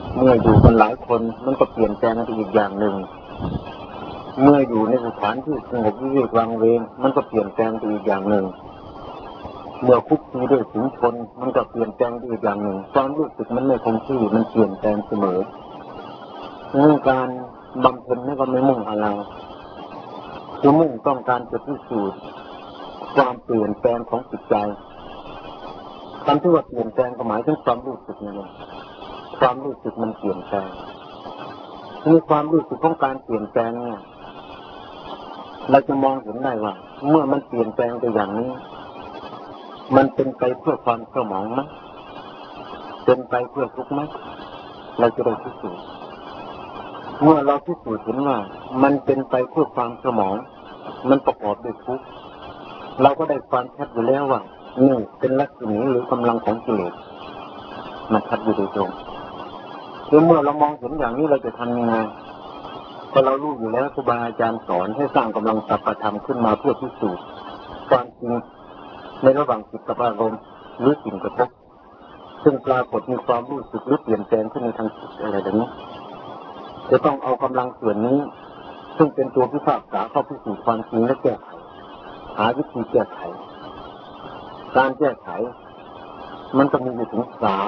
เมื่ออยู่กันหลายคนมันก็เปลี่ยนแปลงไปอีกอย่างหนึ่งเมื่ออยู่ในสถานที่สงบวิเวกวางเวงมันก็เปลี่ยนแปลงไปอีกอย่างหนึ่งเมื่อคุกคีด้วยฝูงชนมันก็เปลี่ยนแปลงไปอีกอย่างหนึ่งความรู้สึกมันไม่คงที่มันเปลี่ยนแปลงเสมอเรื่องการบำเพ็ญนี่ก็ไม่มุ่งอะไรคือมุ่งต้องการจะพิสูจน์ความเปลี่ยนแปลงของจิตใจคำที่ว่าเปลี่ยนแปลงก็หมายถึงความรู้สึกนั่นเองความรู้สึกมันเปลี่ยนแปลงมีความรู้สึกของการเปลี่ยนแปลงเนี่ยเราจะมองเห็นได้ว่าเมื่อมันเปลี่ยนแปลงไปอย่างนี้มันเป็นไปเพื่อความเศร้าหมองไหมเป็นไปเพื่อทุกข์ไหมเราจะได้พิสูจน์เมื่อเราพิสูจน์เห็นว่ามันเป็นไปเพื่อความเศร้าหมองมันประกอบด้วยทุกข์เราก็ได้ความชัดอยู่แล้วว่านี่เป็นลักษณะหรือกำลังของกิเลสมันชัดอยู่โดยตรงเมื่อเรามองเห็นอย่างนี้เราจะทำยังไงพอเรารู้อยู่แล้วครูบาอาจารย์สอนให้สร้างกำลังสัพพธรรมขึ้นมาเพื่อพิสูจน์ความจริงในระหว่างจิตกับอารมณ์หรือสิ่งกระทบซึ่งปรากฏมีความรู้สึกหรือเปลี่ยนแปลงขึ้นในทางจิตอะไรแบบนี้จะต้องเอากำลังส่วนนี้ซึ่งเป็นตัวพิพากษาเข้าพิสูจน์ความจริงและแก้ไขหาวิธีแก้ไขการแก้ไขมันจะมีอยู่ถึง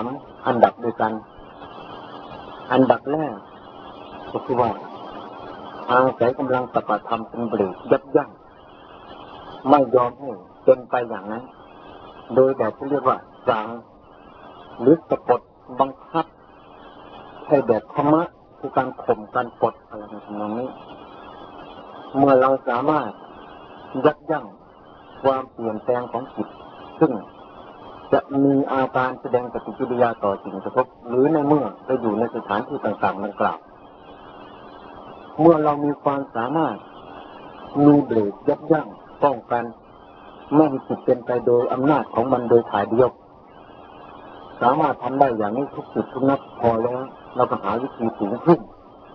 3อันดับด้วยกันอันดับแรกก็คือว่าอาศัยกำลังสัพพธรรมเป็นเบรกยับยั้งไม่ยอมให้เป็นไปอย่างนั้นโดยแบบที่เรียกว่าสั่งหรือสะกดบังคับให้แบบธรรมะคือการข่มการกดอะไรในทำนองนี้เมื่อเราสามารถยับยั้งความเปลี่ยนแปลงของจิตซึ่งจะมีอาการแสดงปฏิกิริยาต่อสิ่งกระทบหรือในเมื่อไปอยู่ในสถานที่ต่างๆดังกล่าวเมื่อเรามีความสามารถมีเบรกยับยั้งป้องกันไม่ให้จิตเป็นไปโดยอำนาจของมันโดยถ่ายเดียวสามารถทำได้อย่างนี้ทุกจุดทุกนัดพอแล้วเราก็หาวิธีสูงขึ้น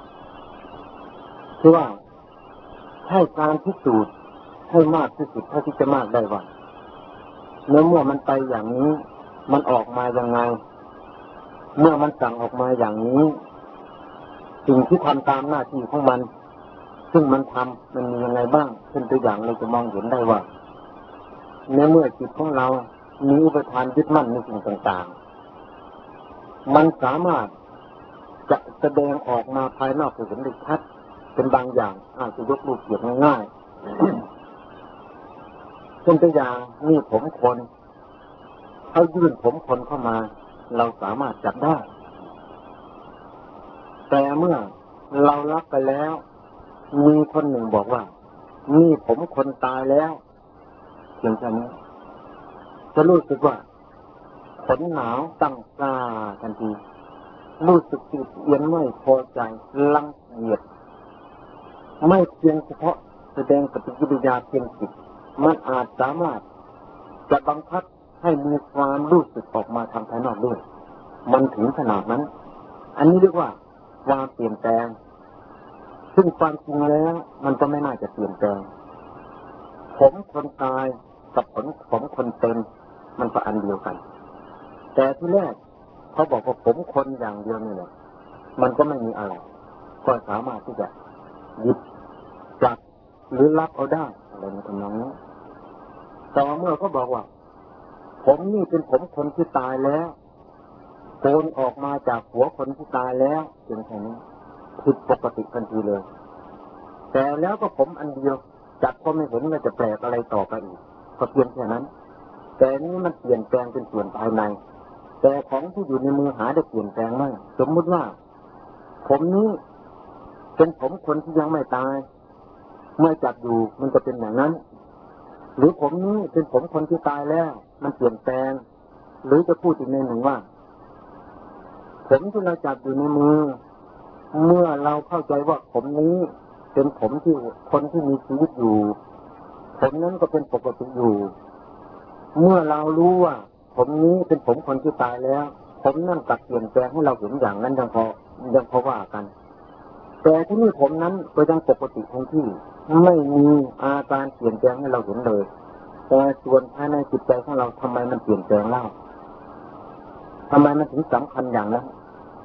คือว่าให้การพิสูจน์ให้มากที่สุดเท่าที่จะมากได้ว่าเมื่อมันไปอย่างนี้มันออกมายังไงเมื่อมันสั่งออกมาอย่างนี้สิ่งที่ทำตามหน้าที่ของมันซึ่งมันทำมันมียังไงบ้างเป็นตัวอย่างเราจะมองเห็นได้ว่าในเมื่อจิตของเรามีอุปทานยึดมั่นในสิ่งต่างๆมันสามารถจะแสดงออกมาภายนอกให้เห็นได้ชัดเป็นบางอย่างอาจจะยกรูปเกียรติง่ายๆเป็นตัวอย่างนี่ผมคนเขายื่นผมคนเข้ามาเราสามารถจับได้แต่เมื่อเรารับไปแล้วมีคนหนึ่งบอกว่านี่ผมคนตายแล้วเพียงแค่นี้จะรู้สึกว่าขนหนาวตั้งตาทันทีรู้สึกติดเอียนไม่พอใจรังเกียจไม่เพียงเฉพาะแสดงปฏิกิริยาเพียงจิตมันอาจสามารถจะบังคับให้มีความรู้สึกออกมาทางภายนอกด้วยมันถึงขนาดนั้นอันนี้เรียกว่าความเปลี่ยนแปลงซึ่งความจริงแล้วมันก็ไม่น่าจะเปลี่ยนแปลงผมคนตายกับผมคนเป็นมันก็อันเดียวกันแต่ที่แรกเขาบอกว่าผมคนอย่างเดียวนี่แหละมันก็ไม่มีอะไรก็สามารถที่จะหยิบจับหรือรับเอาได้อะไรในทำนองนี้แต่เมื่อเขาบอกว่าผมนี่เป็นผมคนที่ตายแล้วโกนออกมาจากหัวคนที่ตายแล้วเพียงแค่นี้ผิดปกติทันทีเลยแต่แล้วก็ผมอันเดียวจับก็ไม่เห็นว่าจะแปลกอะไรต่อไปอีกก็เพียงแค่นั้นแต่นี้มันเปลี่ยนแปลงเป็นส่วนภายในแต่ของที่อยู่ในมือหาได้เปลี่ยนแปลงไหมสมมุติว่าผมนี้เป็นผมคนที่ยังไม่ตายเมื่อจับอยู่มันจะเป็นอย่างนั้นหรือผมนี้เป็นผมคนที่ตายแล้วมันเปลี่ยนแปลงหรือจะพูดอีกในหนึ่งว่าผมที่เราจับอยู่ในมือเมื่อเราเข้าใจว่าผมนี้เป็นผมที่คนที่มีชีวิตอยู่ผมนั้นก็เป็นปกติอยู่เมื่อเรารู้ว่าผมนี้เป็นผมคนที่ตายแล้วผมนั่นตัดเปลี่ยนแปลงให้เราเห็นอย่างนั้นยังพอว่ากันแต่ที่นี่ผมนั้นก็ยังปกติคงที่ไม่มีอาการเปลี่ยนแปลงให้เราเห็นเลยแต่ส่วนภายในจิตใจของเราทำไมมันเปลี่ยนแปลงเล่าทำไมมันถึงสำคัญอย่างนั้น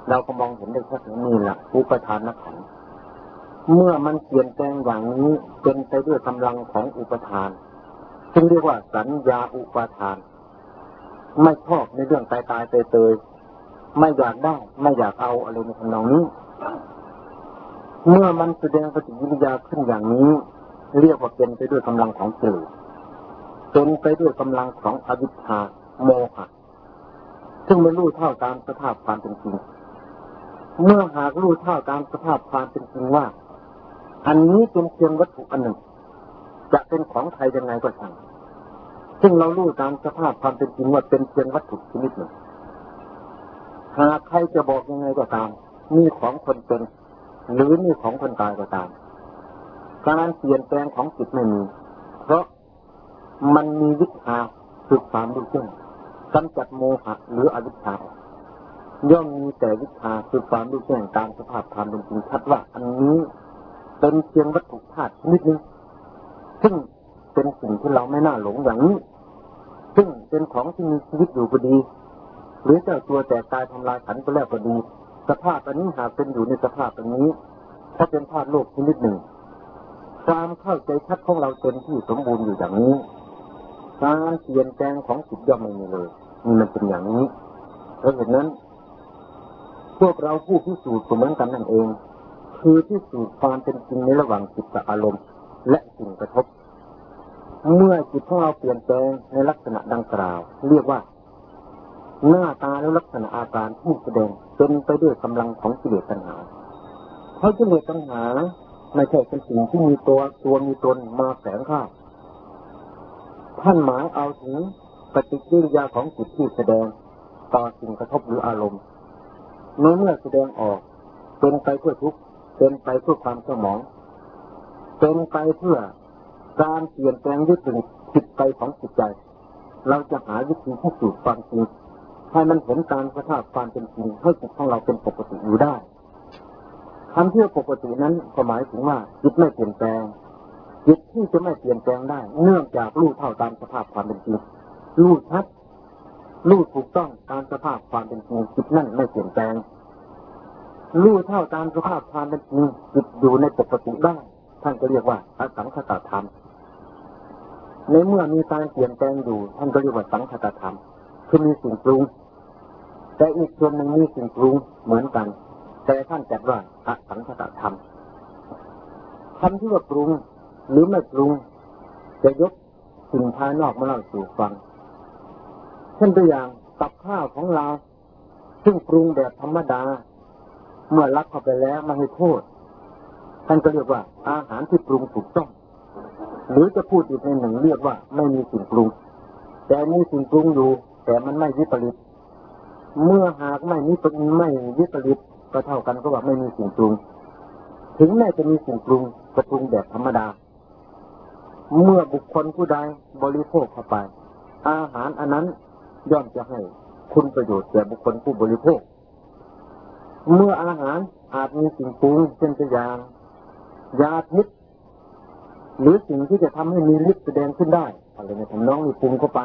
เราก็มองเห็นได้ชัดนี่แหละอุปทานขันธ์เมื่อมันเปลี่ยนแปลงอย่างนี้เป็นไปด้วยกำลังของอุปทานซึ่งเรียกว่าสัญญาอุปทานไม่ชอบในเรื่องตายเตยไม่อยากได้ไม่อยากเอาอะไรในทำนองนี้เมื่อมันแสดงปฏิกิริยาขึ้นอย่างนี้เรียกว่าเป็นไปด้วยกำลังของกิเลสเป็นไปด้วยกำลังของอวิชชาโมหะซึ่งไม่รู้เท่าตามสภาพความเป็นจริงเมื่อหากรู้เท่าตามสภาพความเป็นจริงว่าอันนี้เป็นเพียงวัตถุอันหนึ่งจะเป็นของใครยังไงก็ช่างซึ่งเรารู้ตามสภาพความเป็นจริงว่าเป็นเพียงวัตถุชนิดหนึ่งหากใครจะบอกยังไงก็ตามนี่ของคนเป็นหรือนี่ของคนตายก็ตามการเปลี่ยนแปลงของจิตไม่มีเพราะมันมีวิชาคือความรู้แจ้งกำจัดโมหะหรืออวิชชาย่อมมีแต่วิชาคือความรู้แจ้งตามสภาพความเป็นจริงชัดว่าอันนี้เป็นเพียงวัตถุธาตุชนิดนึงซึ่งเป็นสิ่งที่เราไม่น่าหลงอย่างนี้ซึ่งเป็นของที่มีชีวิตอยู่ก็ดีหรือเจ้าตัวแต่ตายทำลายขันไปแล้วก็ดีสภาพอันนี้หากเป็นอยู่ในสภาพอันนี้ถ้าเป็นธาตุโลกชนิดหนึ่งความเข้าใจชัดของเราเต็มที่สมบูรณ์อยู่อย่างนี้การเปลี่ยนแปลงของจิตย่อมไม่มีเลยนี่มันเป็นอย่างนี้เพราะฉะนั้นพวกเราผู้พิสูจน์เหมือนกันนั่นเองคือพิสูจน์ความเป็นจริงในระหว่างจิตกับอารมณ์และสิ่งกระทบเมื่อจิตของเราเปลี่ยนแปลงในลักษณะดังกล่าวเรียกว่าหน้าตาและลักษณะอาการที่แสดงเป็นไปด้วยกำลังของกิเลสตัณหาเพราะกิเลสตัณหาไม่ใช่เป็นสิ่งที่มีตัวมีตนมาแฝงข้าท่านหมายเอาถึงปฏิกิริยาของจิตที่แสดงต่อสิ่งกระทบหรืออารมณ์เมื่อแสดงออกเป็นไปเพื่อทุกข์เป็นไปเพื่อความเศร้าหมองเป็นไปเพื่อการเปลี่ยนแปลงยึดถือจิตใจของจิตใจเราจะหาวิธีพิสูจน์ความจริงให้มันเห็นการสภาพความเป็นจริงให้จิตของเราเป็นปกติอยู่ได้คำที่ปกตินั้นหมายถึงว่าจิตไม่เปลี่ยนแปลงจิตที่จะไม่เปลี่ยนแปลงได้เนื่องจากรู้เท่าตามสภาพความเป็นจริงรู้ชัดรู้ถูกต้องตามสภาพความเป็นจริงจิตนั่นไม่เปลี่ยนแปลงรู้เท่าตามสภาพความเป็นจริงจิตอยู่ในปกติได้ท่านก็เรียกว่าอสังขตธรรมในเมื่อมีการเปลี่ยนแปลงอยู่ท่านก็เรียกว่าสังขตธรรมคือมีสิ่งปรุงแต่อีกส่วนหนึ่งมีสิ่งปรุงเหมือนกันแต่ท่านจัดว่าอสังขตธรรมคำที่ว่าปรุงหรือไม่ปรุงจะยกสิ่งภายนอกมาเล่าสู่ฟังเช่นตัวอย่างกับข้าวของเราซึ่งปรุงแบบธรรมดาเมื่อรับเข้าไปแล้วไม่ให้โทษท่านก็เรียกว่าอาหารที่ปรุงถูกต้องหรือจะพูดอีกในหนึ่งเรียกว่าไม่มีสิ่งปรุงแต่มีสิ่งปรุงอยู่แต่มันไม่วิปริตเมื่อหากไม่วิปริตก็เท่ากันก็ว่าไม่มีสิ่งปรุงถึงแม้จะมีสิ่งปรุงก็ปรุงแบบธรรมดาเมื่อบุคคลผู้ใดบริโภคเข้าไปอาหารอันนั้นย่อมจะให้คุณประโยชน์แก่บุคคลผู้บริโภคเมื่ออาหารอาจมีสิ่งปรุงเช่นตัวอย่างยาพิษหรือสิ่งที่จะทำให้มีฤทธิ์แสดงขึ้นได้อะไรในทำนองนี้ปรุงเข้าไป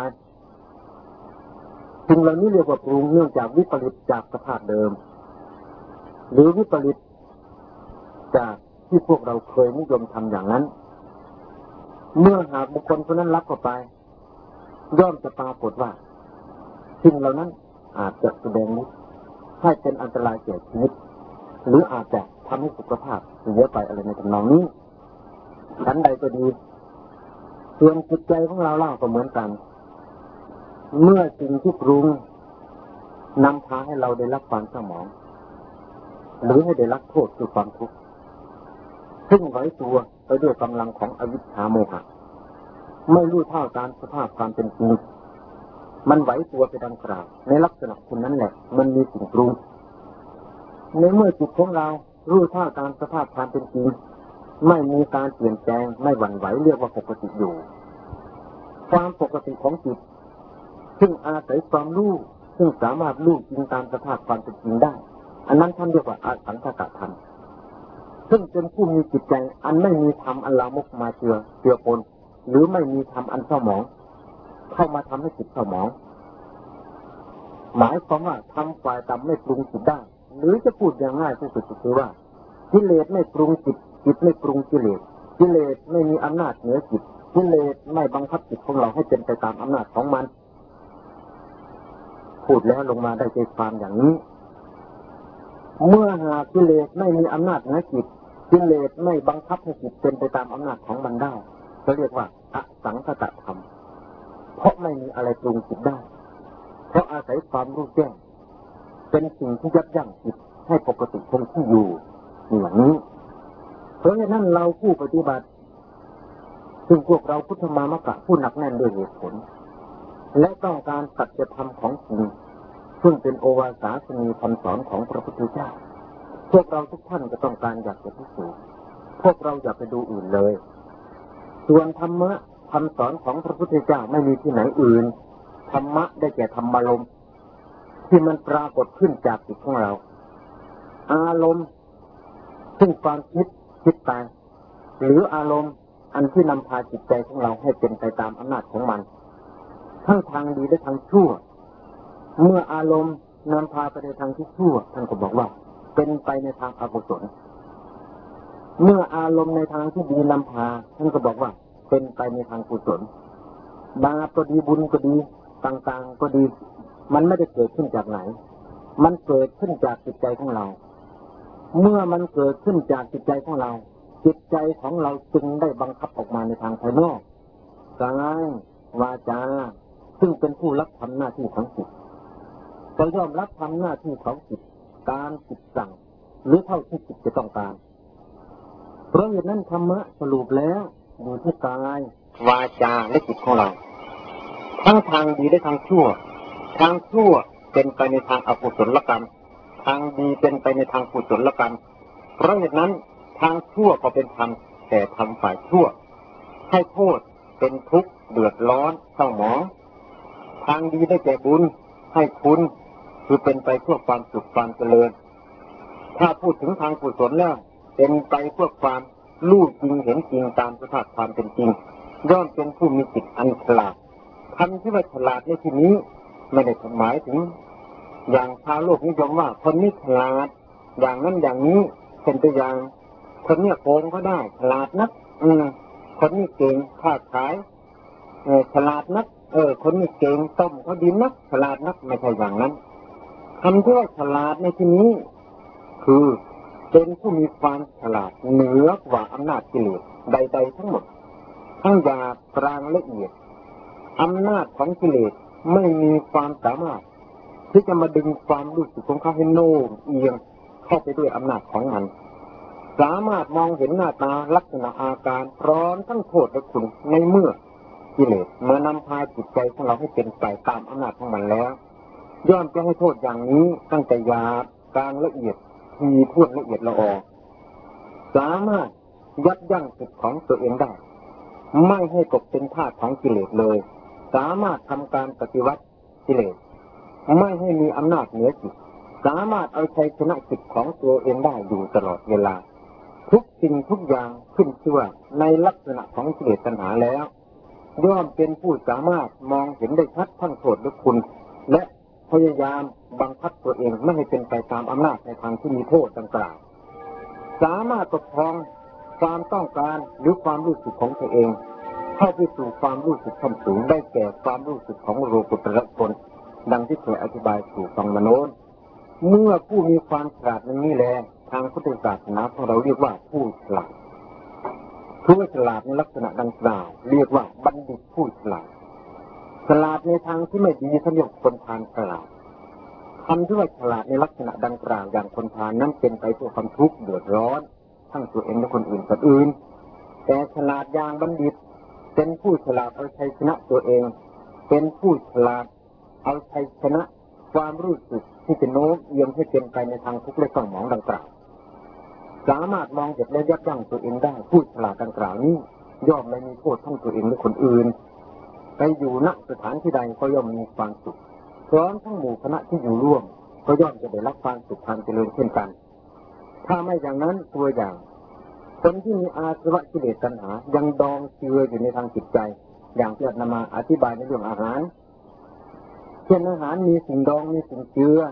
สิ่งเหล่านี้เรียกว่าปรุงเนื่องจากวิปริตจากสภาพเดิมหรือวิปริตจากที่พวกเราเคยนิยมทำอย่างนั้นเมื่อหากบุคคลคนนั้นรับเข้าไปย่อมจะปรากฏว่าสิ่งเหล่านั้นอาจจะแสดงฤทธิ์ให้เป็นอันตรายแก่ชีวิตหรืออาจจะทำให้สุขภาพเสียไปอะไรในทำนองนี้ชั้นใดก็ดีส่วนจิตใจของเราเล่าก็เหมือนกันเมื่อสิ่งที่ปรุงนำพาให้เราได้รับความเศร้าหมองหรือให้ได้รับโทษคือความทุกข์ซึ่งไหวตัวไปด้วยกำลังของอวิชชาโมหะไม่รู้เท่าตามสภาพความเป็นจริงมันไหวตัวไปดังกล่าวในลักษณะคนนั้นแหละมันมีสิ่งปรุงในเมื่อจิตของเรารู้เท่าตามสภาพความเป็นจริงไม่มีการเปลี่ยนแปลงไม่หวั่นไหวเรียกว่าปกติอยู่ความปกติของจิตซึ่งอาศัยความรู้ซึ่งสามารถรู้จริงตามสภาพความเป็นจริงได้อันนั้นท่านเรียกว่าอสังขตธรรมซึ่งเป็นผู้มีจิตใจอันไม่มีธรรมอันลามกมาเจือปนหรือไม่มีธรรมอันเศร้าหมองเข้ามาทำให้จิตเศร้าหมองหมายความว่าทำฝ่ายต่ำไม่ปรุงจิตได้หรือจะพูดอย่างง่ายที่สุดก็คือว่ากิเลสไม่ปรุงจิตจิตไม่ปรุงกิเลสกิเลสไม่มีอำนาจเหนือจิตกิเลสไม่บังคับจิตของเราให้เป็นไปตามอำนาจของมันพูดแล้วลงมาได้ใจความอย่างนี้เมื่อหากกิเลสไม่มีอำนาจเหนือจิตกิเลสไม่บังคับให้จิตเป็นไปตามอำนาจของมันได้ก็เรียกว่าอสังคตธรรมเพราะไม่มีอะไรปรุงจิตได้เพราะอาศัยความรู้แจ้งเป็นสิ่งที่ยับยั้งจิตให้ปกติคงที่อยู่อย่างนี้เพราะฉะนั้นเราผู้ปฏิบัติซึ่งพวกเราพุทธมามกะผู้หนักแน่นด้วยเหตุผลและต้องการสัจธรรมของจริงซึ่งเป็นโอวาสาสนีคำสอนของพระพุทธเจ้าพวกเราทุกท่านก็ต้องการอยากจะพิสูจน์พวกเราอย่าไปดูอื่นเลยส่วนธรรมะคำสอนของพระพุทธเจ้าไม่มีที่ไหนอื่นธรรมะได้แก่ธรรมารมณ์ที่มันปรากฏขึ้นจากจิตของเราอารมณ์ซึ่งความคิดไปหรืออารมณ์อันที่นำพาจิตใจของเราให้เป็นไปตามอำนาจของมันทั้งทางดีและทางชั่วเมื่ออารมณ์นำพาไปในทางที่ชั่วท่านก็บอกว่าเป็นไปในทางอกุศลเมื่ออารมณ์ในทางที่ดีนำพาท่านก็บอกว่าเป็นไปในทางกุศลบาปก็ดีบุญก็ดีต่างๆก็ดีมันไม่ได้เกิดขึ้นจากไหนมันเกิดขึ้นจากจิตใจของเราเมื่อมันเกิดขึ้นจากจิตใจของเราจิตใจของเราจึงได้บังคับออกมาในทางภายนอกกายวาจาซึ่งเป็นผู้รับทำหน้าที่ของจิตก็ย่อมรับทำหน้าที่ของจิตตามจิตสั่งหรือเท่าที่จิตจะต้องการเพราะเหตุนั้นธรรมะสรุปแล้วอยู่ที่กายวาจาและจิตของเราทั้งทางดีและทางชั่วทางชั่วเป็นไปในทางอกุศลกรรมทางดีเป็นไปในทางกุศลกรรมเพราะเหตุนั้นทางชั่วก็เป็นธรรมแต่ทำฝ่ายชั่วให้โทษเป็นทุกข์เดือดร้อนเศร้าหมองทางดีได้แก่บุญให้คุณคือเป็นไปเพื่อความสุขความเจริญถ้าพูดถึงทางกุศลแล้วเป็นไปเพื่อความรู้จริงเห็นจริงตามสภาพความเป็นจริงย่อมเป็นผู้มีจิตอันฉลาดคำที่ว่าฉลาดในที่นี้ไม่ได้หมายถึงอย่างชาวโลกนิยมว่าคนนี้ฉลาดอย่างนั้นอย่างนี้เป็นตัวอย่างคนนี้โกงก็ได้ฉลาดนักคนนี้เก่งค้าขายฉลาดนักคนนี้เก่งต้มก็ดีนักฉลาดนักไม่ใช่อย่างนั้นคำที่ว่าฉลาดในที่นี้คือเป็นผู้มีความฉลาดเหนือกว่าอำนาจกิเลสใดๆทั้งหมดทั้งหยาบกลางละเอียดอำนาจของกิเลสไม่มีความสามารถที่จะมาดึงความรู้สึกของเขาให้โน้มเอียงเข้าไปด้วยอำนาจของมันสามารถมองเห็นหน้าตาลักษณะอาการพร้อมทั้งโทษและคุณในเมื่อกิเลสมานำพาจิตใจของเราให้เป็นไปตามอำนาจของมันแล้วย่อมจะให้โทษอย่างนี้ตั้งแต่หยาบกลางละเอียดทีท่วนละเอียดละออสามารถยับยั้งจิตของตัวเองได้ไม่ให้ตกเป็นทาสของกิเลสเลยสามารถทำการปฏิวัติกิเลสไม่ให้มีอำนาจเหนือจิตสามารถเอาชัยชนะจิตของตัวเองได้อยู่ตลอดเวลาทุกสิ่งทุกอย่างขึ้นชื่อว่าในลักษณะของกิเลสตัณหาแล้วย่อมเป็นผู้สามารถมองเห็นได้ชัดทั้งโทษและคุณและพยายามบังคับตัวเองไม่ให้เป็นไปตามอำนาจในทางที่มีโทษดังกล่าวสามารถปกครองความต้องการหรือความรู้สึกของตัวเองเข้าไปสู่ความรู้สึกขั้นสูงได้แก่ความรู้สึกของโลกุตระผลดังที่เคยอธิบายสู่ฟังมาโน้นเมื่อผู้มีความฉลาดนี้แลทางพุทธศาสนาของเราเรียกว่าผู้ฉลาดผู้ฉลาดในลักษณะดังกล่าวเรียกว่าบัณฑิตผู้ฉลาดฉลาดในทางที่ไม่ดีเขาเรียกคนพาลฉลาดคำที่ว่าฉลาดในลักษณะดังกล่าวอย่างคนพาลนั้นเป็นไปเพื่อความทุกข์เดือดร้อนทั้งตัวเองและคนอื่นคนอื่นแต่ฉลาดอย่างบัณฑิตเป็นผู้ฉลาดเอาชัยชนะตัวเองเป็นผู้ฉลาดเอาชัยชนะความรู้สึกที่จะโน้มเอียงให้เป็นไปในทางทุกข์และเศร้าหมองดังกล่าวสามารถมองเห็นและยับยั้งตัวเองได้ผู้ฉลาดดังกล่าวนี้ย่อมไม่มีโทษทั้งตัวเองและคนอื่นไปอยู่ณสถานที่ใดก็ย่อมมีความสุขพร้อมทั้งหมู่คณะที่อยู่ร่วมก็ย่อมจะได้รับความสุขความเจริญเช่นกันถ้าไม่อย่างนั้นตัวอย่างคนที่มีอาสวะกิเลสตัณหายังดองเชื้ออยู่ในทางจิตใจอย่างที่อาตมาอธิบายในเรื่องอาหารเช่นอาหารมีสิ่งดองมีสิ่งเจือ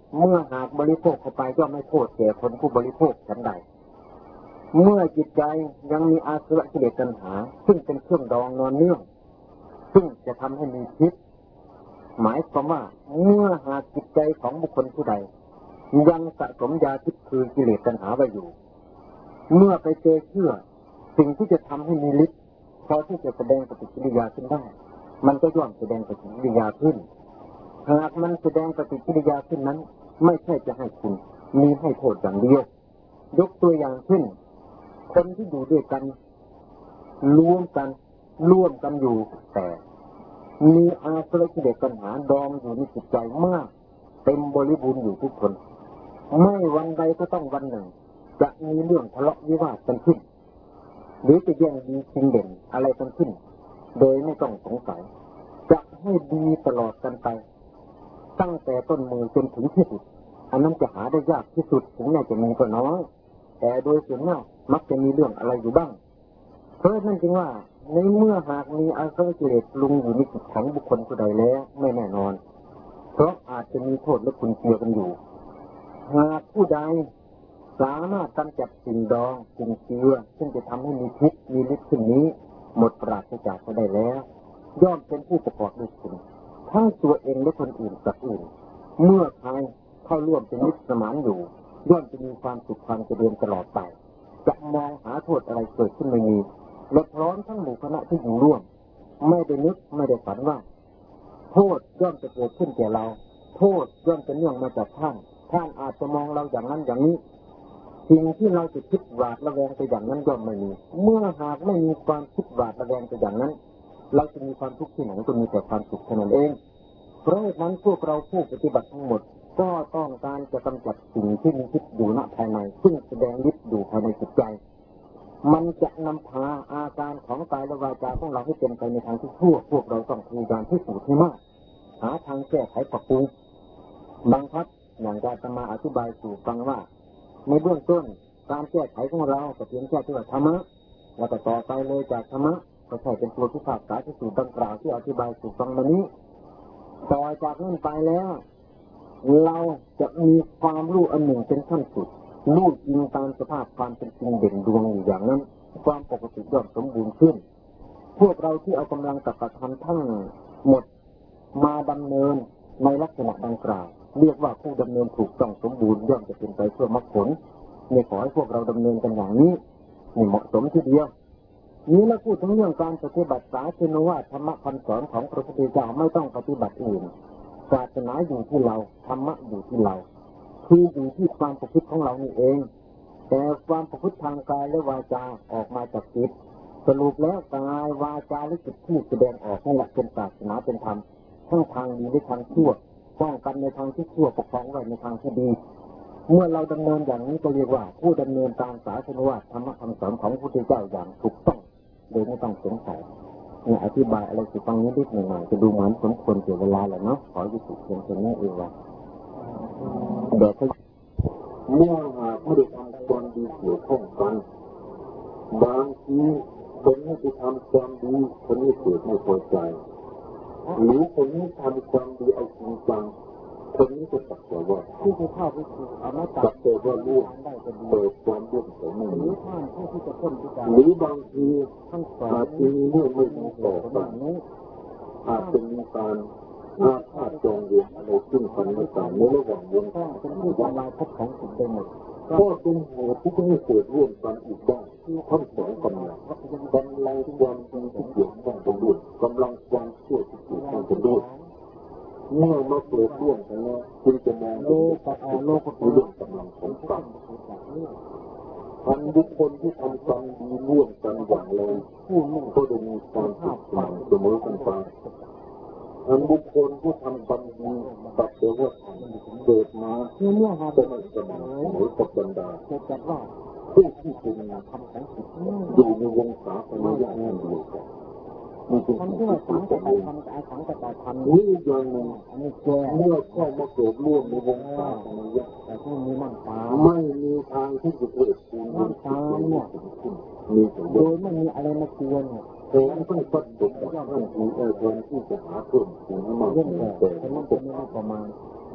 เมื่อหากบริโภคเข้าไปย่อมไม่โทษแก่คนผู้บริโภคฉันใดเมื่อจิตใจยังมีอาสวะกิเลสตัณหาซึ่งเป็นเครื่องดองนอนเนื่องซึ่งจะทำให้มีพิษหมายความว่าเมื่อหากจิตใจของบุคคลผู้ใดยังสะสมยาพิษคือกิเลสตัณหาไว้อยู่เมื่อไปเจอเชื่อสิ่งที่จะทำให้มีฤทธิ์พอที่จะแสดงปฏิกิริยาขึ้นได้มันก็ย่อมแสดงปฏิกิริยาขึ้นหากมันแสดงปฏิกิริยาขึ้นนั้นไม่ใช่จะให้คุณมีให้โทษอย่างเดียวยกตัวอย่างขึ้นคนที่อยู่ด้วยกันร่วมกันอยู่แต่มีอาสวะกิเลสตัณหาดองอยู่ในจิตใจมากเต็มบริบูรณ์อยู่ทุกคนไม่วันใดก็ต้องวันหนึ่งจะมีเรื่องทะเลาะวิวาทกันขึ้นหรือจะแย่งดีชิงเด่นอะไรกันขึ้นโดยไม่ต้องสงสัยจะให้ดีตลอดกันไปตั้งแต่ต้นมือจนถึงที่สุดอันนั้นจะหาได้ยากที่สุดถึงแม้จะมีก็น้อยแต่โดยส่วนมากมักจะมีเรื่องอะไรอยู่บ้างเพราะนั่นจึงว่าในเมื่อหากมีอาสวะกิเลสลุงอยู่ในจิตของบุคคลผู้ใดแล้วไม่แน่นอนเพราะอาจจะมีโทษและคุณเกี่ยวกันอยู่หากผู้ใดสามารถกำจัดสิ่งดองสิ่งเจือซึ่งจะทำให้มีพิษมีฤทธิ์ขึ้นนี้หมดปราศจากเขาได้แล้วย่อมเป็นผู้ประกอบด้วยคุณทั้งตัวเองและคนอื่นกับอื่นเมื่อใครเข้าร่วมเป็นมิตรสมานอยู่ย่อมจะมีความสุขความเจริญตลอดไปจะมองหาโทษอะไรเกิดขึ้นไม่มีและพร้อมทั้งหมู่คณะที่อยู่ร่วมไม่ได้นึกไม่ได้ฝันว่าโทษย่อมจะเกิดขึ้นแก่เราโทษย่อมจะเนื่องมาจากท่านอาจจะมองเราอย่างนั้นอย่างนี้สิ่งที่เราจะคิดหวาดระแวงไปอย่างนั้นย่อมไม่มีเมื่อหากไม่มีความคิดหวาดระแวงไปอย่างนั้นเราจะมีความทุกข์ที่ไหนก็มีแต่ความสุขเท่านั้นเองเพราะฉะนั้นพวกเราผู้ปฏิบัติทั้งหมดก็ต้องการจะกำจัดสิ่งที่มีพิษอยู่ณภายในซึ่งแสดงฤทธิ์อยู่ภายในจิตใจมันจะนำพาอาการของกายและวาจาของเราให้เป็นไปในทางที่ชั่วพวกเราต้องพยายามพิสูจน์ให้มากหาทางแก้ไขปรับปรุงบังคับอย่างที่อาตมาอธิบายสู่ฟังว่าในเบื้องต้นการแก้ไขของเราก็เพียงแค่ที่ว่าธรรมะแล้วก็ต่อไปเลยจากธรรมะก็ใช่เป็นตัวที่ศาสตร์ที่สู่ดังกล่าวที่อธิบายสู่ฟังมานี้ต่อจากนั้นไปแล้วเราจะมีความรู้อันหนึ่งเป็นขั้นสุดรู้จริงตามสภาพความเป็นจริงเด่นดวงอยู่อย่างนั้นความปกติย่อมสมบูรณ์ขึ้นพวกเราที่เอากำลังกับกระทำทั้งหมดมาดำเนินในลักษณะดังกล่าวเรียกว่าผู้ดำเนินถูกต้องสมบูรณ์ย่อมจะเป็นไปเพื่อมรรคผลนี่ขอให้พวกเราดำเนินกันอย่างนี้นี่เหมาะสมทีเดียวนี้เราพูดถึงเรื่องการปฏิบัติศาสนว่าธรรมะคำสอนของพระพุทธเจ้าไม่ต้องปฏิบัติอื่นศาสนาอยู่ที่เราธรรมะอยู่ที่เราคืออยู่ที่ความประพฤติของเรานี่เองแต่ความประพฤติทางกายและวาจาออกมาจากจิตสรุปแล้วกายวาจาและจิตที่แสดงออกให้หลักเป็นศาสนาเป็นธรรมทั้งทางดีและทางชั่วป้องกันในทางที่ชั่วปกครองไว้ในทางที่ดีเมื่อเราดำเนินอย่างนี้ก็เรียกว่าผู้ดำเนินตามศาสนว่าธรรมะคำสอนของพระพุทธเจ้าอย่างถูกต้องโดยไม่ต้องสงสัยเนี่ยอธิบายอะไรสู่ฟังนิดๆหน่อยๆจะดูเหมือนสมควรเสียเวลาแหละเนาะขอยุติเพียงแค่นี้เองว่าเด็กเมื่อหากไม่ได้ทำความดีเกี่ยวข้องกันบางทีคนนี้จะทำความดีคนนี้เกิดไม่พอใจหรือคนนี้ทำความดีเอาจริงจังคนนี้จะตัดแต่ว่าผู้ที่เข้าไปถูกเอามาตัดแต่ว่าลูกเปิดความเรื่องของมันหรือท่านผู้ที่จะพ้นที่จะหรือบางทีอาจจะมีเรื่องไม่ดีต่อกันอาจจะมีการอาฆาตจองเวรอะไรซึ่งกันและกันในระหว่างวงการเป็นผู้ทำลายภพของสิ่งใดหมดก็เป็นเหตุที่จะให้เกิดร่วมกันอีกได้ทั้งสองกำลังความดีที่เกี่ยวข้องกันด้วยกำลังความชั่วที่เกี่ยวข้องกันด้วยเมื่อมาเกิดร่วมกันแล้วจึงจะมองโลกก็คือเรื่องกำลังของกรรมทันบุคคลที่ทำกรรมดีร่วมกันอย่างไรผู้นั้นก็จะมีความสุขต่างเสมอกันไปทันบุคคลผู้ทำกรรมดีตัดเดี๋ยวว่าเกิดมาเมื่อหาจะไม่เสมอกับบรรดาผู้ที่เป็นทำของผิดอยู่ในวงศาคณะอย่างนั้นเดียวกันนี่เป็นสิ่งที่สังกัดทำการสังกัดทำนี่อย่างหนึ่งเมื่อเข้ามาเกิดร่วมในวงศาคณะแต่ที่มีมั่งตาไม่มีทางที่จะเกิดคุณมั่งตาเนี่ยมีโดยไม่มีอะไรมาเตือนเองต้องตัดบทจากท่านที่แทนที่จะหาเพิ่มสิ่งให้มากขึ้นแต่ไม่เป็นประมาณ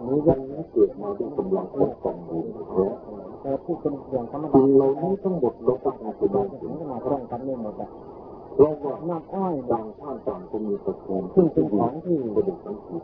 รือยังเกิดมาด้วยกำลังของกองบุญแต่ผู้เป็นอย่างธรรมดาเรานี้ทั้งหมดเราต้องการจะได้ถึงขนาดร่างกันไม่หมดอ่ะเราว่าน้ำอ้อยบางท่านต่างก็มีตระกูลซึ่งเป็นของที่มีประโยชน์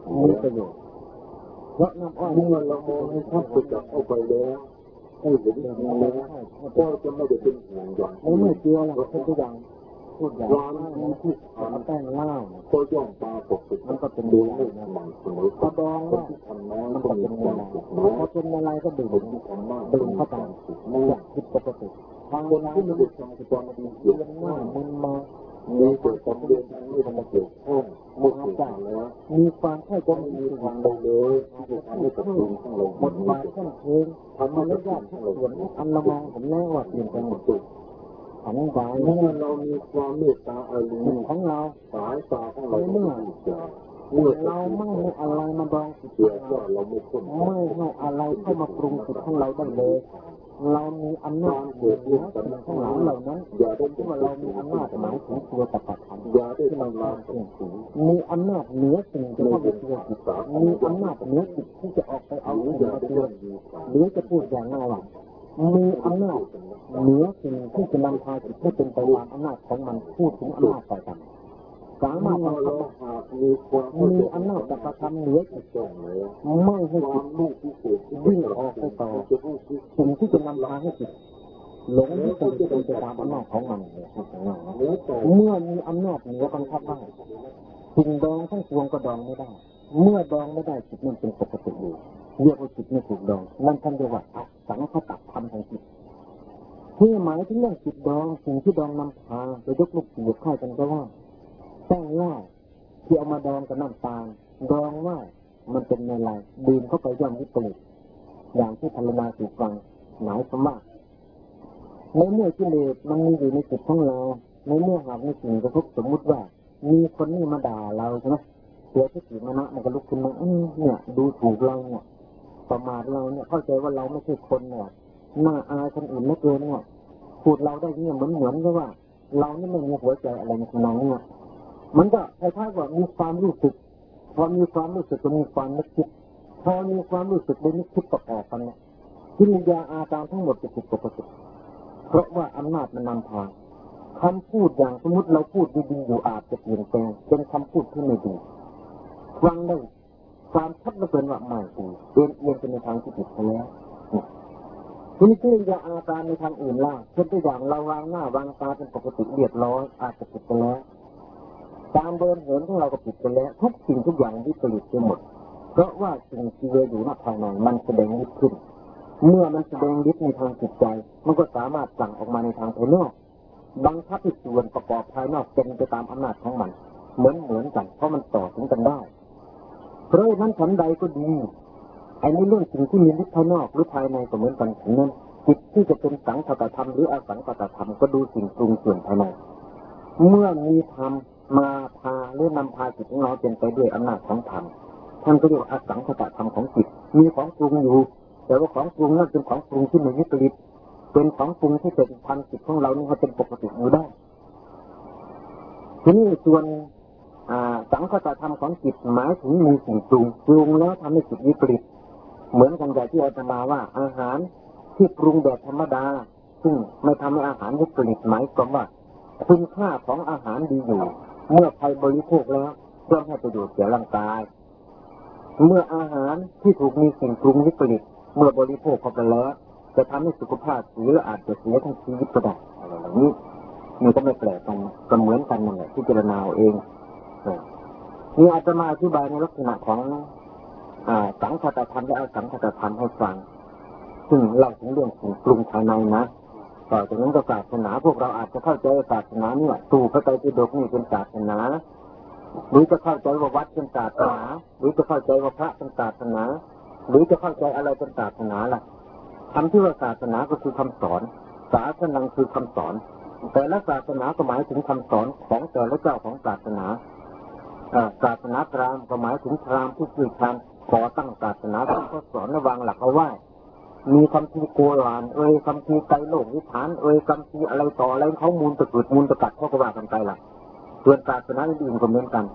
เพราะน้ำอ้อยเมื่อเรามองให้ท่านประจักษ์เข้าไปแล้วให้เห็นอย่างนี้แล้วก็จะไม่ได้เป็นห่วงอย่างไม่เมื่อเกี่ยวเราเป็นตัวอย่างพูดอย่างนี้ที่ทำแป้งล่าก็ย่อมปรากฏมันก็เป็นเรื่องที่สม่ำเสมอกระดองว่ามันก็เป็นอะไรพอเป็นอะไรก็ดื่มเข้าไปไม่อยากคิดปกติทางคนที่มันดูความสุขมันดีเรื่องหน้ามันมามีเกิดความเดือดร้อนไม่ทำเกี่ยวข้องมุขใจแล้วมีความเข้าใจมีทางใดเลยที่จะทำให้กับตัวข้างเราหมดมาข้างเพลงทำมาแล้วยากทั้งส่วนอันละมองผมแน่ว่าเปลี่ยนไปหมดตัวของใจเมื่อเรามีความเมตตาอารีของเราสายตาของเราเมื่อเราไม่ให้อะไรมาดองจิตเราไม่ให้อะไรเข้ามาปรุงจิตของเราได้เลยเรามีอำนาจเหนือสิ่งทั้งหลายเหล่านั้นอย่าได้คิดว่าเรามีอำนาจหมายถึงตัวตัดธรรมอย่าได้ที่เราลาสิ่งสูงมีอำนาจเหนือสิ่งที่เข้าไปตัวจิตมีอำนาจเหนือจิตที่จะออกไปเอาสิ่งมาตัวหรือจะพูดอย่างง่ายว่ามีอำนาจเหนือสิ่งที่จะนำพาจิตให้เป็นไปตามอำนาจของมันพูดถึงอำนาจต่อกันสามารถเรามีอำนาจจะกระทำเหนือจิตไม่ให้จิตวิ่งออกไปต่อสิ่งที่จะนำพาให้จิตหลงที่จะเป็นไปตามอำนาจของมันเมื่อมีอำนาจเหนือบังคับได้สิ่งดองทั้งปวงก็ดองไม่ได้เมื่อดองไม่ได้จิตมันเป็นปกติอยู่เรียกว่าจิตไม่ถูกดองนั่นท่านเรียกว่าสังขตธรรมของจิตที่หมายถึงเรื่องจิตดองสิ่งที่ดองนำพาไปยกลูกศิษย์เข้ากันก็ว่าแป้งว่าที่เอามาดองกับน้ำตาลดองว่ามันเป็นอะไรดื่มเข้าไปย่อมวิปริตอย่างที่พรรณนาสู่ฟังหมายความว่าในเมื่อกิเลสมันมีอยู่ในจิตของเราในเมื่อหากในสิ่งกระทบสมมุติว่ามีคนนี่มาด่าเราใช่ไหมเสียทิฏฐิมานะมันก็ลุกขึ้นมาเนี่ยดูถูกเราเนี่ยประมาทเราเนี่ยเข้าใจว่าเราไม่ใช่คนเนี่ยน่าอายคนอื่นไม่เกินเนี่ยพูดเราได้เนี่ยเหมือนกับว่าเรานี่ไม่มีหัวใจอะไรในขณะนี้มันก็คล้ายๆว่ามีความรู้สึกพอมีความรู้สึกก็มีความนึกคิดพอมีความรู้สึกได้นึกคิดประกอบกันเนี่ยกิริยาอาการทั้งหมดจะถูกปกติเพราะว่าอำนาจมันนำพาคำพูดอย่างสมมติเราพูดดีๆอยู่อาจจะเปลี่ยนแปลงเป็นคำพูดที่ไม่ดีฟังได้ความชัดเหลือเกินว่าไม่ดีเอียงไปในทางที่ผิดไปแล้วทีนี้กิริยาอาการในทางอื่นล่ะเช่นตัวอย่างเราวางหน้าวางตาเป็นปกติเรียบร้อยอาจจะผิดไปแล้วการเดินเหินของเราก็ผิดไปแล้วทุกสิ่งทุกอย่างวิปริตไปหมดเพราะว่าสิ่งที่อยู่ณภายในมันแสดงฤทธิ์ขึ้นเมื่อมันแสดงฤทธิ์ในทางจิตใจมันก็สามารถสั่งออกมาในทางภายนอกบังคับให้ส่วนประกอบภายนอกเป็นไปตามอำนาจของมันเหมือนกันเพราะมันต่อถึงกันได้เพราะนั้นฉันใดก็ดีไอ้ในเรื่องสิ่งที่มีฤทธิ์ภายนอกหรือภายในก็เหมือนกันฉะนั้นจิตที่จะเป็นสังขตธรรมหรืออสังขตธรรมก็ดูสิ่งปรุงส่วนภายในเมื่อมีธรรมมาพาหรือนำพาจิตของเราเป็นไปด้วยอำนาจของธรรมท่านก็เรียกอสังขตธรรมของจิตมีของปรุงอยู่แต่ว่าของปรุงนั้นเป็นของปรุงที่ไม่วิปริตเป็นของปรุงที่เป็นธรรมจิตของเรานี่ให้เป็นปกติอยู่ได้ทีนี้ส่วนสังขตธรรมของจิตหมายถึงมีสิ่งปรุงแล้วทำให้จิตวิปริตเหมือนกันอย่างที่อาจารย์มาว่าอาหารที่ปรุงแบบธรรมดาซึ่งไม่ทำให้อาหารวิปริตหมายความว่าคุณค่าของอาหารดีอยู่เมื่อใครบริโภคแล้วย่อมให้ประโยชน์แก่ร่างกายเมื่ออาหารที่ถูกมีสิ่งปรุงวิปริตเมื่อบริโภคเข้าไปแล้วจะทำให้สุขภาพเสียอาจจะเสียทั้งชีวิตก็ได้อะไรแบบนี้มันก็ไม่แปลกกันก็เหมือนกันนั่นแหละที่เจรณาเองนี่อาจจะมาอธิบายในลักษณะของสังขตธรรมและอสังขตธรรมให้ฟังซึ่งเล่าถึงเรื่องสิ่งปรุงภายในนะต่อจากนั้นก็ศาสนาพวกเราอาจจะเข้าใจศาสนาเนี่ยตู่พระไตรปิฎกนี่เป็นศาสนาหรือจะเข้าใจว่าวัดเป็นศาสนาหรือจะเข้าใจว่าพระเป็นศาสนาหรือจะเข้าใจอะไรเป็นศาสนาล่ะคำที่ว่าศาสนาก็คือคำสอนศาสนาคือคำสอนแต่ละศาสนาก็หมายถึงคำสอนของแต่ละเจ้าของศาสนาศาสนาพราหมณ์ก็หมายถึงพราหมณ์ผู้คือพราหมณ์ก่อตั้งศาสนาที่เขาสอนและวางหลักเอาไว้มีคำพีโกรานคำพีไตรโลกวิธานคำพีอะไรต่ออะไรเขามูลตะกุดมูลตะกัดเขาก็ว่ากันไปล่ะส่วนศาสนาอื่นก็เหมือนกัน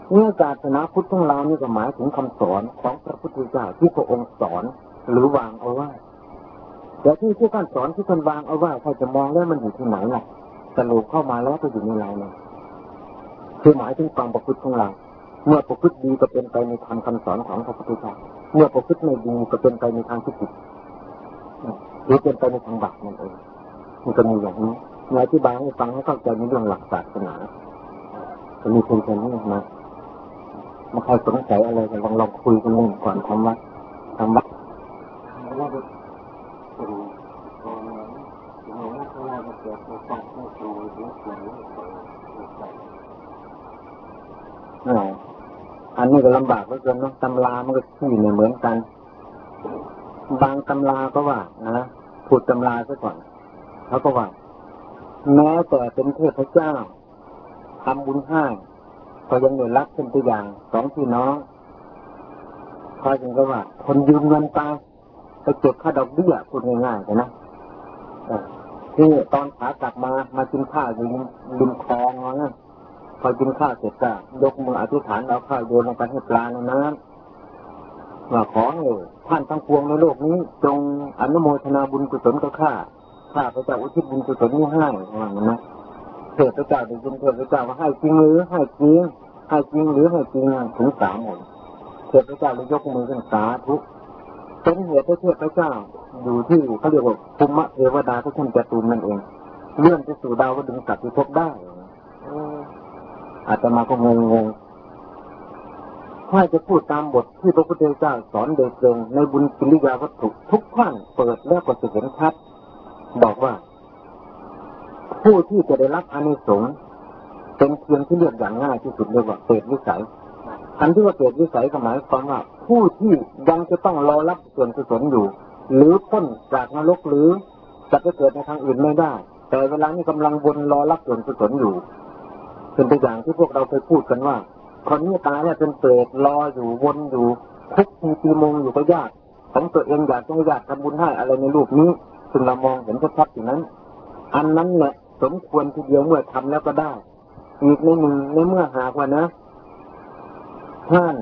เมื่อศาสนาพุทธของเรานี่ก็หมายถึงคำสอนของพระพุทธเจ้าที่พระองค์สอนหรือวางเอาไว้แต่ที่ท่านสอนที่ท่านวางเอาไว้ใครจะมองแล้วมันอยู่ที่ไหนล่ะสรุปเข้ามาแล้วก็อยู่ในเราเนี่ยคือหมายถึงความประพฤติของเราเมื่อประพฤติดีก็เป็นไปในธรรมคำสอนของพระพุทธเจ้าเมื่อประพฤติไม่ดีก็เป็นไปในทางที่ผิดหรือเป็นไปในทางบาปนั่นเองมันก็มีอย่างนี้อธิบายให้ฟังให้เข้าใจในเรื่องหลักศาสนาจะมีเพียงแค่นี้นะมาใครสงสัยอะไรก็ลองคุยกันเล่นก่อนทำวัดอันนี้ก็ลำบากเหลือเกินเนาะตำรามันก็ขี้ไม่เหมือนกันบางตำราก็ว่านะพูดตำราซะก่อนเขาก็ว่าแม้แต่เป็นเทพเจ้าทำบุญให้ก็ยังได้รับเป็นตัวอย่างสองพี่น้องพอจึงก็ว่าคนยืมเงินไปเก็บค่าดอกเบี้ยพูดง่ายๆกันนะที่ตอนขากลับมากินข้าวอยู่ริมคลองนะพอกินข้าวเสร็จก็ยกมืออธิษฐานเอาข้าวโยนลงไปให้ปลาในน้ำว่าขอให้ท่านทั้งปวงในโลกนี้จงอนุโมทนาบุญกุศลกับข้าพระเจ้าอุทิศบุญกุศลนี้ให้ว่างั้นนะเทพเจ้าได้ยินเทพเจ้าว่าให้จริงหรือให้จริงหรือให้จริงถึง3 หนเทพเจ้าเลยยกมือขึ้นสาธุเป็นเหตุให้เทพเจ้าอยู่ที่เขาเรียกว่าภูมิเทวดาที่ท่านจตุรนั่นเองเลื่อนไปสู่ดาวดึงสัตว์ที่พบได้อาตมาก็งงถ้าจะพูดตามบทที่พระพุทธเจ้าสอนโดยตรงในบุญกิริยาวัตถุทุกท่านเปิดแล้วก็จะเห็นชัดบอกว่าผู้ที่จะได้รับอานิสงส์เป็นเพียงที่เรียกอย่างง่ายที่สุดเรียกว่าเศษวิสัยอันที่ว่าเศษวิสัยก็หมายความว่าผู้ที่ยังจะต้องรอรับส่วนกุศลอยู่หรือพ้นจากนรกหรือจะไปเกิดในทางอื่นไม่ได้แต่เวลานี้กำลังวนรอรับส่วนกุศลอยู่เป็นตัวอย่างที่พวกเราเคยพูดกันว่าคนนี้ตายเนี่ยเป็นเปรตรออยู่วนอยู่ทุกปีมงอยู่กับญาติของตัวเองอยากให้ญาติทำบุญให้อะไรในรูปนี้ซึ่งเรามองเห็นชัดๆอย่างนั้นอันนั้นแหละสมควรทีเดียวเมื่อทำแล้วก็ได้อีกในหนึ่งในเมื่อหากว่านะท่าน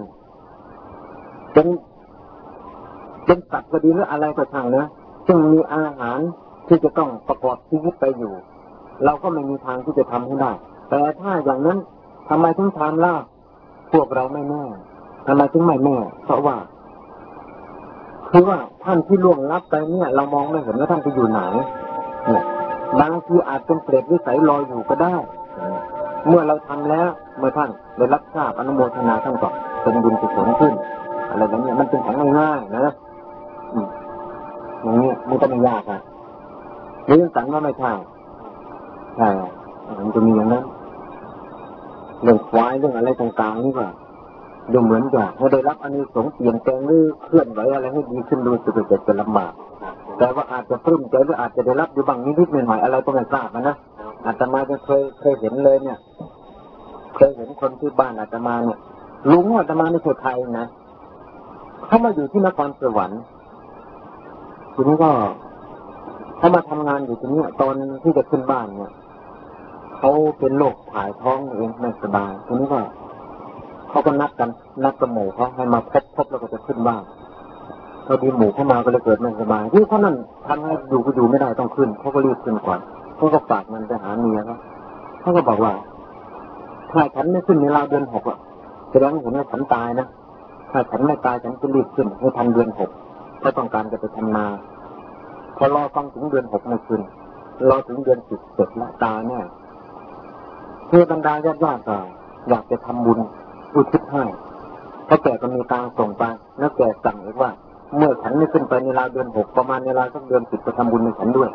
เป็นสัตว์ก็ดีหรืออะไรก็ช่างนะซึ่งมีอาหารที่จะต้องประกอบชีวิตไปอยู่เราก็ไม่มีทางที่จะทำให้ได้แต่ถ้าอย่างนั้นทำไมถึงทำล่ะพวกเราไม่แน่ทำไมถึงไม่แน่เพราะว่าคือว่าท่านที่ล่วงลับไปเนี่ยเรามองไม่เห็นว่าท่านไปอยู่ไหนเนี่ยบางทีอาจเป็นเปรตวิสัยลอยอยู่ก็ได้เมื่อเราทำแล้วเมื่อท่านได้รับทราบอนุโมทนาท่านก็เป็นบุญกุศลขึ้นอะไรแบบนี้มันเป็นของง่ายๆนะอย่างนี้มันก็ไม่ยากอ่ะเรื่องสันว่าไม่ใช่มันจะมีอย่างนั้นเรื่องควายเรื่องอะไรต่างๆนี่ว่าดูเหมือนจะให้ได้รับอานิสงส์เปลี่ยนแปลงหรือเคลื่อนไหวอะไรให้ดีขึ้นดูจะลำบากแต่ว่าอาจจะปลื้มใจหรืออาจจะได้รับอยู่บางนิดๆหน่อยๆอะไรก็ไม่ทราบนะอาตมาจะเคยเห็นเลยเนี่ยเคยเห็นคนที่บ้านอาตมาเนี่ยลุงอาตมาไม่ใช่ไทยนะเขามาอยู่ที่นครสวรรค์ทีนี้ก็เขามาทำงานอยู่ที่นี่ตอนที่จะขึ้นบ้านเนี่ยเขาเป็นโรคถ่ายท้องเองไม่สบายทีนี้ก็เขาก็นัดกับหมู่เขาให้มาพบแล้วก็จะขึ้นบ้านพอดีหมู่เข้ามาก็เลยเกิดไม่สบายที่เขานั่นทำให้อยู่ก็อยู่ไม่ได้ต้องขึ้นเขาก็รีบขึ้นก่อนเขาก็ฝากมันไปหาเมียเขาก็บอกว่าถ้าฉันไม่ขึ้นในราวเดือน 6อ่ะแสดงว่าฉันตายนะถ้าฉันไม่ตายฉันจะรีบขึ้นให้ทันเดือน 6ถ้าต้องการจะไปทำนาพอรอฟังถึงเดือน 6ไม่ขึ้นรอถึงเดือน 10เสร็จแล้วตายแน่เพื่อบรรดาญาติๆอยากจะทำบุญอุทิศให้ถ้าแกก็มีตังส่งไปแล้วแกสั่งอีกว่าเมื่อฉันไม่ขึ้นไปในราวเดือน 6ประมาณในราวสักเดือน 10ไปทำบุญในฉันด้วย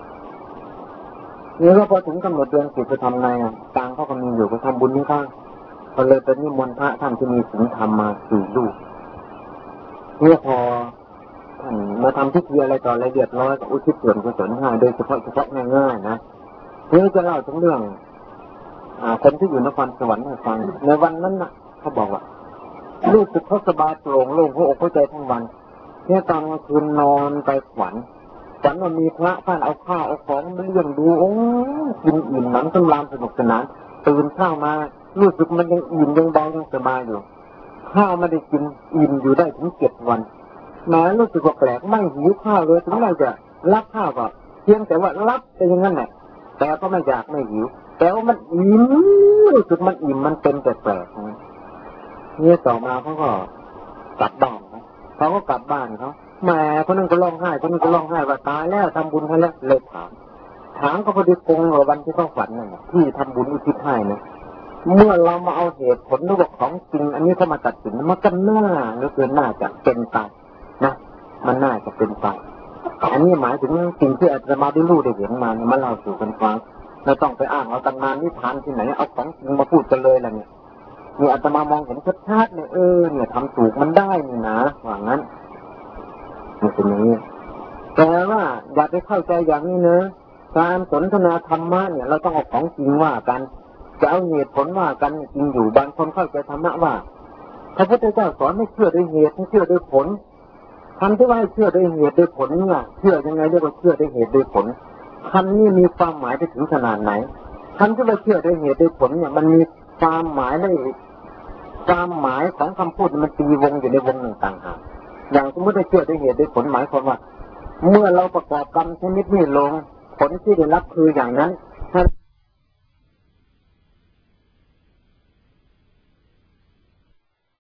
นี่ก็พอถึงกำหนดเดือน 10จะทำไงตังเขาก็มีอยู่ก็ทำบุญนี่ข้างก็เลยเป็นนิมนต์พระท่านที่มีศีลธรรมมา4 รูปเมื่อพอท่านมาทำพิธีอะไรต่ออะไรเรียบร้อยก็อุทิศส่วนกุศลให้โดยเฉพาะง่ายๆนะนี่จะเล่าถึงเรื่องคนที่อยู่นครสวรรค์ให้ฟังในวันนั้นน่ะเขาบอกว่ารู้สึกเขาสบายโปร่งโล่งหัวอกหัวใจทั้งวันเนี่ยตอนกลางคืนนอนไปฝันว่ามีพระท่านเอาข้าวเอาของมาเลี้ยงดูโอ้กินอิ่มหนำสำราญสนุกสนานตื่นเช้ามารู้สึกมันยังอิ่มยังเบายังสบายอยู่ข้าวไม่ได้กินอิ่มอยู่ได้ถึง7 วันแม้รู้สึกว่าแปลกไม่หิวข้าวเลยถึงแม้จะรับข้าวก็เพียงแต่ว่ารับไปอย่างนั้นแหละแต่ก็ไม่อยากไม่หิวแต่ว่ามันอิ่มรู้สึกมันอิ่มมันเป็นแปลกๆนี่ต่อมาเขาก็กลับบ้านเขาก็กลับบ้านเขาแหมคนนึงก็ร้องไห้คนนึงก็ร้องไห้ว่าตายแล้วทำบุญให้แล้วเลยถามก็พอดีตรงกับวันที่เขาฝันนั่นแหละที่ทำบุญอุทิศให้นะเมื่อเรามาเอาเหตุผลหรือว่าของจริงอันนี้เข้ามาตัดสินมันก็น่าหรือเกินน่าจะเป็นไปนะมันน่าจะเป็นไปอันนี้หมายถึงสิ่งที่อาจจะมาได้รู้ได้เห็นมาเนี่ยมาเล่าสู่กันฟังเราต้องไปอ้างเอาตำนานนิทานที่ไหนเอาของจริงมาพูดกันเลยล่ะเนี่ยนี่อาตมามองเห็นชัดๆเนี่ยเนี่ยทำถูกมันได้นี่นะว่างั้นมันเป็นอย่างนี้แต่ว่าอย่าไปเข้าใจอย่างนี้เนอะการสนทนาธรรมะเนี่ยเราต้องเอาของจริงว่ากันจะเอาเหตุผลว่ากันจริงอยู่บางคนเข้าใจธรรมะว่าพระพุทธเจ้าสอนให้เชื่อด้วยเหตุให้เชื่อด้วยผลคำที่ว่าให้เชื่อด้วยเหตุด้วยผลเนี่ยเชื่อยังไงเรียกว่าเชื่อด้วยเหตุด้วยผลคำนี้มีความหมายไปถึงขนาดไหนคำที่ว่าเชื่อด้วยเหตุด้วยผลเนี่ยมันมีความหมายได้ความหมายของคำพูดมันตีวงอยู่ในวงหนึ่งต่างหากอย่างสมมติได้เชื่อด้วยเหตุด้วยผลหมายความว่าเมื่อเราประกอบกรรมชนิดนี้ลงผลที่ได้รับคืออย่างนั้น